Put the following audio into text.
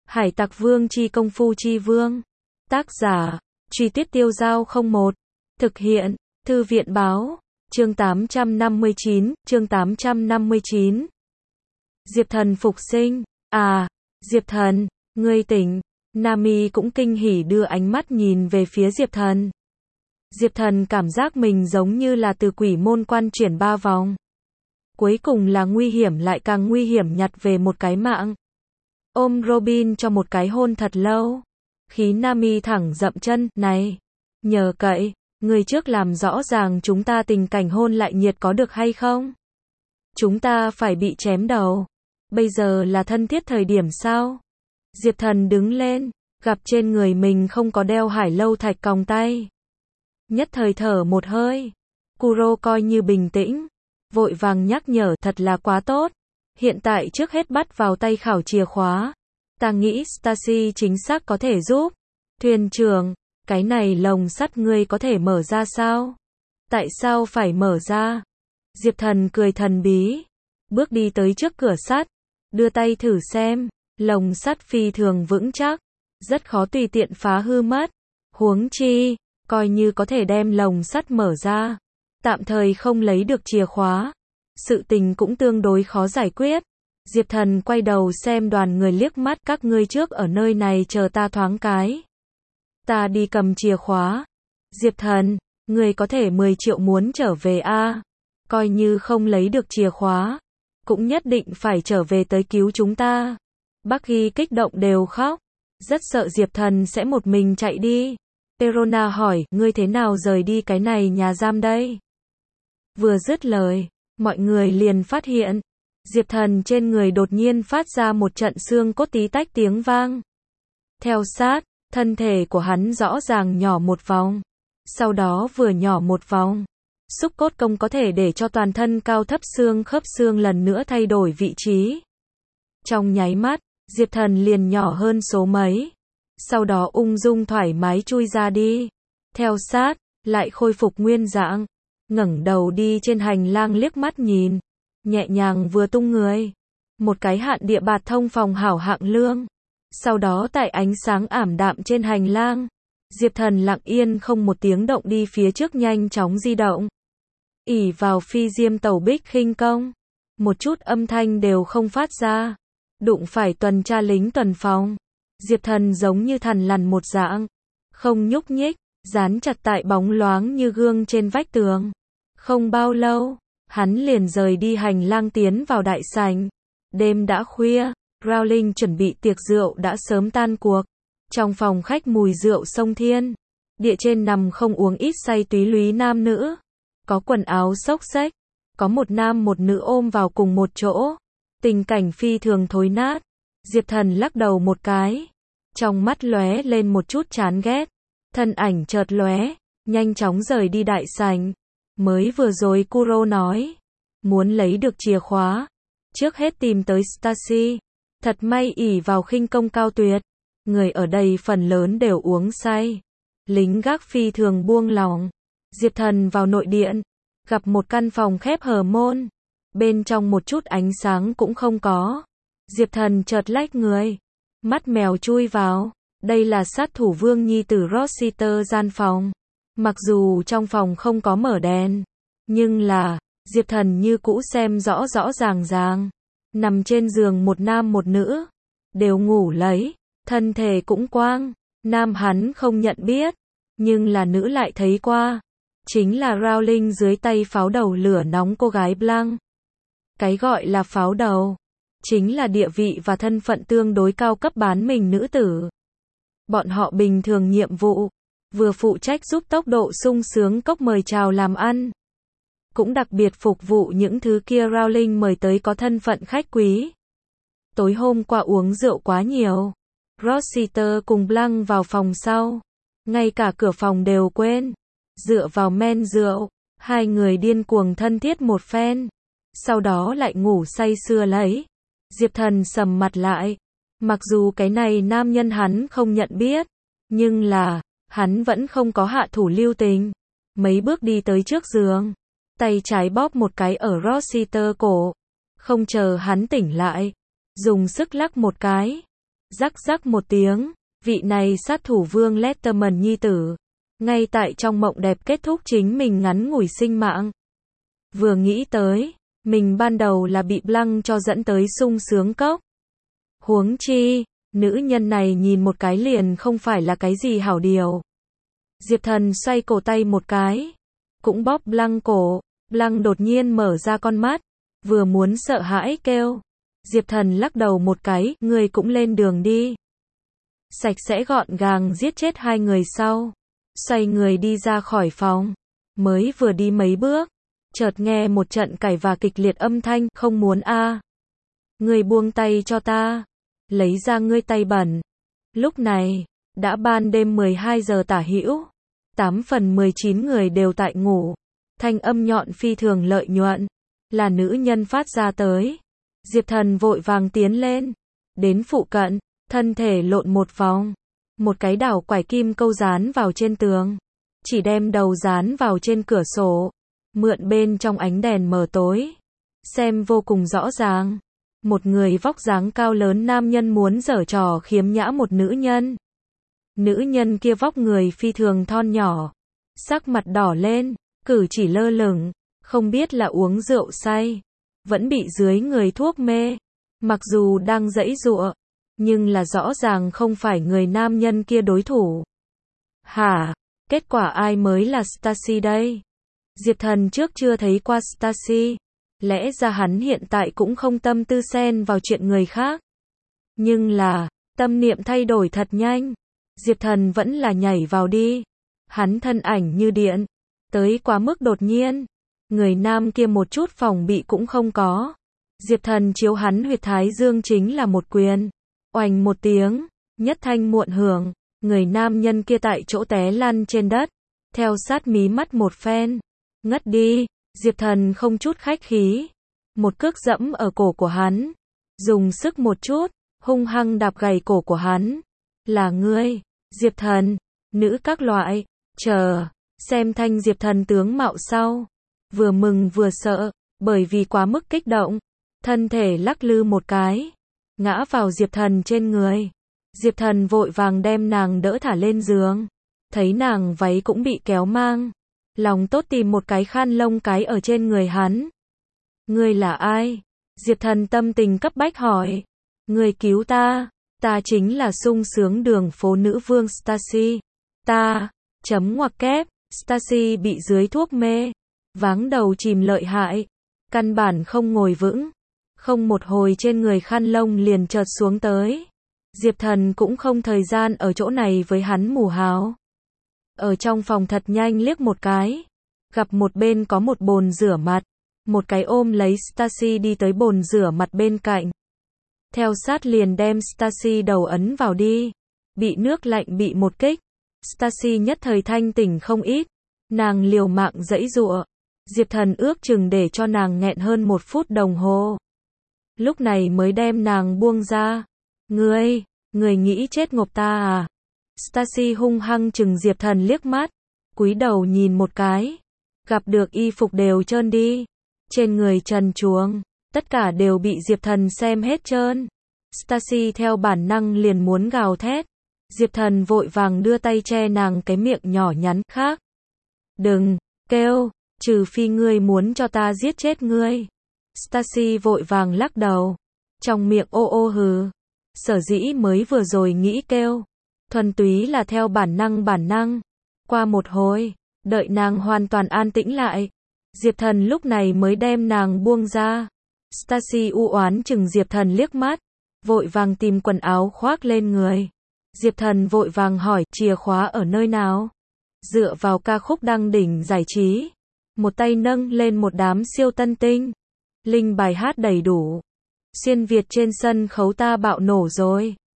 Hải Tặc Vương chi công phu chi vương. Tác giả, Truy Tuyết Tiêu Dao 01. Thực hiện, Thư viện báo. Chương 859. Diệp Thần phục sinh. À, Diệp Thần, ngươi tỉnh. Nami cũng kinh hỉ đưa ánh mắt nhìn về phía Diệp Thần. Diệp Thần cảm giác mình giống như là từ quỷ môn quan chuyển 3 vòng. Cuối cùng là nguy hiểm lại càng nguy hiểm nhặt về một cái mạng. Ôm Robin cho một cái hôn thật lâu. Khí Nami thẳng dậm chân, này, nhờ cậy, người trước làm rõ ràng chúng ta tình cảnh hôn lại nhiệt có được hay không? Chúng ta phải bị chém đầu. Bây giờ là thân thiết thời điểm sao? Diệp Thần đứng lên, gặp trên người mình không có đeo hải lâu thạch còng tay. Nhất thời thở một hơi. Kuro coi như bình tĩnh, vội vàng nhắc nhở, thật là quá tốt. Hiện tại trước hết bắt vào tay khảo chìa khóa. Ta nghĩ Stacy chính xác có thể giúp. Thuyền trưởng, cái này lồng sắt ngươi có thể mở ra sao? Tại sao phải mở ra? Diệp Thần cười thần bí, bước đi tới trước cửa sắt, đưa tay thử xem, lồng sắt phi thường vững chắc, rất khó tùy tiện phá hư mất. Huống chi, coi như có thể đem lồng sắt mở ra, tạm thời không lấy được chìa khóa, sự tình cũng tương đối khó giải quyết. Diệp Thần quay đầu xem đoàn người liếc mắt, các ngươi trước ở nơi này chờ ta thoáng cái. Ta đi cầm chìa khóa. Diệp Thần, ngươi có thể 10 triệu muốn trở về a? Coi như không lấy được chìa khóa, cũng nhất định phải trở về tới cứu chúng ta. Bắc Hy kích động đều khóc, rất sợ Diệp Thần sẽ một mình chạy đi. Perona hỏi, ngươi thế nào rời đi cái này nhà giam đây? Vừa dứt lời, mọi người liền phát hiện, Diệp Thần trên người đột nhiên phát ra một trận xương cốt tí tách tiếng vang. Theo sát, thân thể của hắn rõ ràng nhỏ một vòng. Sau đó vừa nhỏ một vòng, xúc cốt công có thể để cho toàn thân cao thấp xương khớp xương lần nữa thay đổi vị trí. Trong nháy mắt, Diệp Thần liền nhỏ hơn số mấy. Sau đó ung dung thoải mái chui ra đi. Theo sát, lại khôi phục nguyên dạng. Ngẩng đầu đi trên hành lang liếc mắt nhìn. Nhẹ nhàng vừa tung người. Một cái hạn địa bạt thông phòng hảo hạng lương. Sau đó tại ánh sáng ảm đạm trên hành lang, Diệp Thần lặng yên không một tiếng động đi phía trước nhanh chóng di động. Ỷ vào phi diêm tẩu bích khinh công, một chút âm thanh đều không phát ra. Đụng phải tuần tra lính tuần phòng, Diệp Thần giống như thằn lằn một dạng, không nhúc nhích, dán chặt tại bóng loáng như gương trên vách tường. Không bao lâu, hắn liền rời đi hành lang tiến vào đại sảnh. Đêm đã khuya, Rowling chuẩn bị tiệc rượu đã sớm tan cuộc. Trong phòng khách mùi rượu sông thiên. Địa trên nằm không uống ít say túy lúy nam nữ. Có quần áo xốc xếch. Có một nam một nữ ôm vào cùng một chỗ. Tình cảnh phi thường thối nát. Diệp Thần lắc đầu một cái. Trong mắt lóe lên một chút chán ghét. Thân ảnh chợt lóe, nhanh chóng rời đi đại sảnh. Mới vừa rồi Kuro nói, muốn lấy được chìa khóa, trước hết tìm tới Stacy. Thật may ỷ vào khinh công cao tuyệt, người ở đây phần lớn đều uống say. Lính gác phi thường buông lỏng. Diệp Thần vào nội điện, gặp một căn phòng khép hờ môn. Bên trong một chút ánh sáng cũng không có. Diệp Thần chợt lách người, mắt mèo chui vào. Đây là sát thủ vương nhi tử Rossiter gian phòng. Mặc dù trong phòng không có mở đèn, nhưng là, Diệp Thần như cũ xem rõ rõ ràng ràng. Nằm trên giường một nam một nữ, đều ngủ lấy, thân thể cũng quang. Nam hắn không nhận biết, nhưng là nữ lại thấy qua. Chính là Rowling dưới tay pháo đầu lửa nóng cô gái Blanc. Cái gọi là pháo đầu, chính là địa vị và thân phận tương đối cao cấp bán mình nữ tử. Bọn họ bình thường nhiệm vụ, vừa phụ trách giúp tốc độ sung sướng cốc mời chào làm ăn. Cũng đặc biệt phục vụ những thứ kia Rowling mời tới có thân phận khách quý. Tối hôm qua uống rượu quá nhiều. Rossiter cùng Blanc vào phòng sau. Ngay cả cửa phòng đều quên. Dựa vào men rượu, hai người điên cuồng thân thiết một phen. Sau đó lại ngủ say sưa lấy. Diệp Thần sầm mặt lại. Mặc dù cái này nam nhân hắn không nhận biết, nhưng là, hắn vẫn không có hạ thủ lưu tình. Mấy bước đi tới trước giường, tay trái bóp một cái ở Rossiter cổ. Không chờ hắn tỉnh lại, dùng sức lắc một cái. Rắc rắc một tiếng, vị này sát thủ Vương Letterman nhi tử, ngay tại trong mộng đẹp kết thúc chính mình ngắn ngủi sinh mạng. Vừa nghĩ tới, mình ban đầu là bị Blanc cho dẫn tới sung sướng cốc. Huống chi, nữ nhân này nhìn một cái liền không phải là cái gì hảo điều. Diệp Thần xoay cổ tay một cái, cũng bóp Blanc cổ. Blanc đột nhiên mở ra con mắt, vừa muốn sợ hãi kêu. Diệp Thần lắc đầu một cái, người cũng lên đường đi. Sạch sẽ gọn gàng giết chết hai người sau. Xoay người đi ra khỏi phòng. Mới vừa đi mấy bước, chợt nghe một trận cãi và kịch liệt âm thanh, không muốn a. Người buông tay cho ta. Lấy ra ngươi tay bẩn. Lúc này, đã ban đêm 12 giờ tả hữu. 8 phần 19 người đều tại ngủ. Thanh âm nhọn phi thường lợi nhuận. Là nữ nhân phát ra tới. Diệp Thần vội vàng tiến lên. Đến phụ cận, thân thể lộn một vòng. Một cái đảo quải kim câu dán vào trên tường. Chỉ đem đầu dán vào trên cửa sổ. Mượn bên trong ánh đèn mờ tối. Xem vô cùng rõ ràng. Một người vóc dáng cao lớn nam nhân muốn giở trò khiếm nhã một nữ nhân. Nữ nhân kia vóc người phi thường thon nhỏ. Sắc mặt đỏ lên, cử chỉ lơ lửng. Không biết là uống rượu say. Vẫn bị dưới người thuốc mê. Mặc dù đang giãy giụa, nhưng là rõ ràng không phải người nam nhân kia đối thủ. Hả? Kết quả ai mới là Stacy đây? Diệp Thần trước chưa thấy qua Stacy. Lẽ ra hắn hiện tại cũng không tâm tư xen vào chuyện người khác. Nhưng là, tâm niệm thay đổi thật nhanh. Diệp Thần vẫn là nhảy vào đi. Hắn thân ảnh như điện. Tới quá mức đột nhiên. Người nam kia một chút phòng bị cũng không có. Diệp Thần chiếu hắn huyệt thái dương chính là một quyền. Oành một tiếng, nhất thanh muộn hưởng. Người nam nhân kia tại chỗ té lăn trên đất. Theo sát mí mắt một phen. Ngất đi. Diệp Thần không chút khách khí. Một cước dẫm ở cổ của hắn. Dùng sức một chút, hung hăng đạp gầy cổ của hắn. Là ngươi, Diệp Thần, nữ các loại, chờ, xem thanh Diệp Thần tướng mạo sau. Vừa mừng vừa sợ, bởi vì quá mức kích động. Thân thể lắc lư một cái, ngã vào Diệp Thần trên người. Diệp Thần vội vàng đem nàng đỡ thả lên giường. Thấy nàng váy cũng bị kéo mang. Lòng tốt tìm một cái khăn lông cái ở trên người hắn. Ngươi là ai? Diệp Thần tâm tình cấp bách hỏi. Ngươi cứu ta. Ta chính là sung sướng đường phố nữ vương Stacy. Ta, chấm ngoặc kép, Stacy bị dưới thuốc mê. Váng đầu chìm lợi hại. Căn bản không ngồi vững. Không một hồi trên người khăn lông liền chợt xuống tới. Diệp Thần cũng không thời gian ở chỗ này với hắn mù háo. Ở trong phòng thật nhanh liếc một cái. Gặp một bên có một bồn rửa mặt. Một cái ôm lấy Stacy đi tới bồn rửa mặt bên cạnh. Theo sát liền đem Stacy đầu ấn vào đi. Bị nước lạnh bị một kích. Stacy nhất thời thanh tỉnh không ít. Nàng liều mạng giãy giụa. Diệp Thần ước chừng để cho nàng nghẹn hơn 1 phút đồng hồ. Lúc này mới đem nàng buông ra. Ngươi nghĩ chết ngộp ta à? Stacy hung hăng chừng Diệp Thần liếc mắt. Cúi đầu nhìn một cái. Gặp được y phục đều trơn đi. Trên người trần truồng. Tất cả đều bị Diệp Thần xem hết trơn. Stacy theo bản năng liền muốn gào thét. Diệp Thần vội vàng đưa tay che nàng cái miệng nhỏ nhắn khác. Đừng kêu, trừ phi ngươi muốn cho ta giết chết ngươi. Stacy vội vàng lắc đầu. Trong miệng ô ô hừ. Sở dĩ mới vừa rồi nghĩ kêu. Thuần túy là theo bản năng. Qua một hồi, đợi nàng hoàn toàn an tĩnh lại. Diệp Thần lúc này mới đem nàng buông ra. Stacy u oán chừng Diệp Thần liếc mắt. Vội vàng tìm quần áo khoác lên người. Diệp Thần vội vàng hỏi chìa khóa ở nơi nào. Dựa vào ca khúc đăng đỉnh giải trí. Một tay nâng lên một đám siêu tân tinh. Linh bài hát đầy đủ. Xuyên Việt trên sân khấu ta bạo nổ rồi.